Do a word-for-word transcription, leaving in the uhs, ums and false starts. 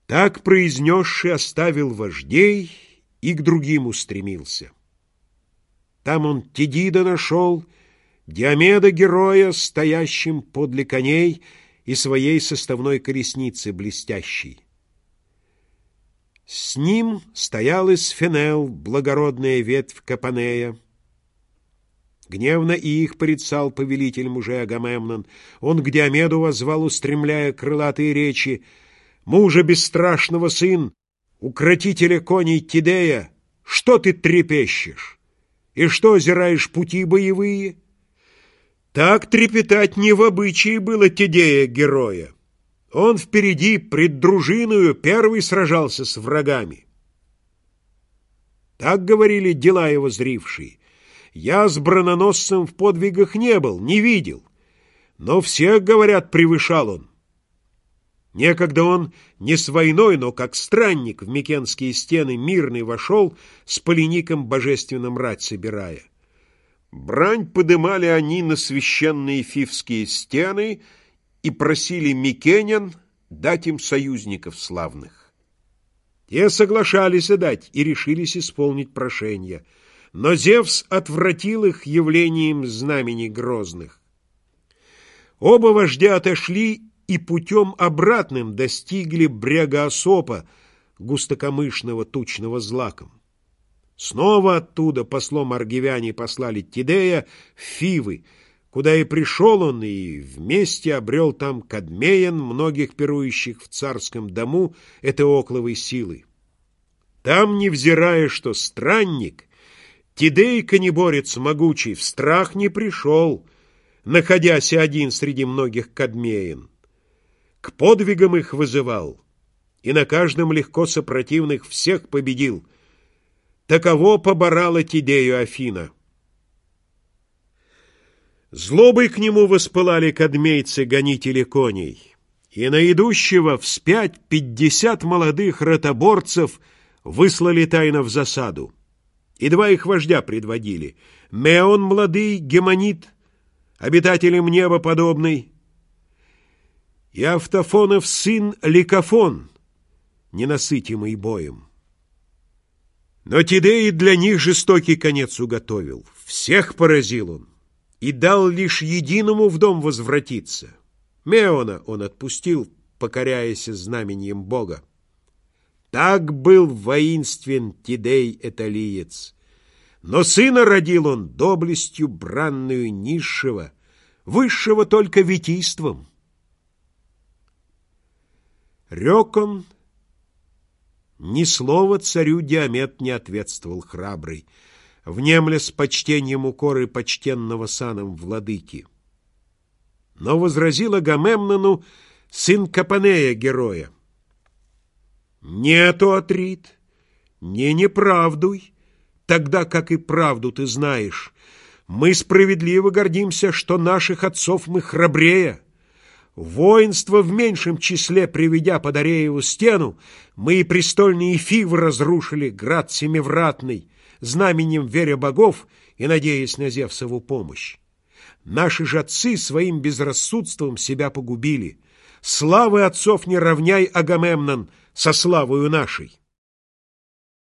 Так произнесший оставил вождей и к другим устремился. Там он Тедида нашел, Диомеда героя, стоящим подле коней и своей составной колесницы блестящей. С ним стоял Исфенел, благородная ветвь Капанея. Гневно и их порицал повелитель мужей Агамемнон. Он к Диомеду воззвал, устремляя крылатые речи: «Мужа бесстрашного сын, укротителя коней Тидея, что ты трепещешь? И что озираешь пути боевые?» Так трепетать не в обычае было Тидея героя. Он впереди пред дружиною первый сражался с врагами. Так говорили дела его зрившие. Я с броненосцем в подвигах не был, не видел, но всех, говорят, превышал он. Некогда он не с войной, но как странник в Микенские стены мирный вошел, с полеником божественным рать собирая. Брань подымали они на священные фивские стены и просили микенян дать им союзников славных. Те соглашались дать и решились исполнить прошение, но Зевс отвратил их явлением знамений грозных. Оба вождя отошли и путем обратным достигли брега Осопа, густокомышного тучного злаком. Снова оттуда послом аргивяне послали Тидея в Фивы, куда и пришел он, и вместе обрел там Кадмеян, многих пирующих в царском дому Этеокловой силы. Там, невзирая, что странник, Тидей, конеборец могучий, в страх не пришел, находясь один среди многих Кадмеян. К подвигам их вызывал, и на каждом легко сопротивных всех победил. Таково поборала Тидею Афина. Злобой к нему воспылали кадмейцы, гонители коней, и на идущего вспять пятьдесят молодых ротоборцев выслали тайно в засаду. И два их вождя предводили: Меон младый, Гемонит, обитателем неба подобный, и Автофонов сын Ликофон, ненасытимый боем. Но Тидей для них жестокий конец уготовил. Всех поразил он и дал лишь единому в дом возвратиться. Меона он отпустил, покоряясь знаменем Бога. Так был воинствен Тидей Этолиец. Но сына родил он доблестью бранную низшего, высшего только витийством. Рек он, ни слова царю Диомед не ответствовал храбрый, внемля с почтением укоры почтенного саном владыки. Но возразил Агамемнону сын Капанея героя: «Нету, Атрит, не неправдуй, тогда как и правду ты знаешь. Мы справедливо гордимся, что наших отцов мы храбрее. Воинство в меньшем числе приведя под Арееву стену, мы и престольные Фивы разрушили, град семивратный, знаменем веря богов и надеясь на Зевсову помощь. Наши же отцы своим безрассудством себя погубили. Славы отцов не равняй, Агамемнон, со славою нашей».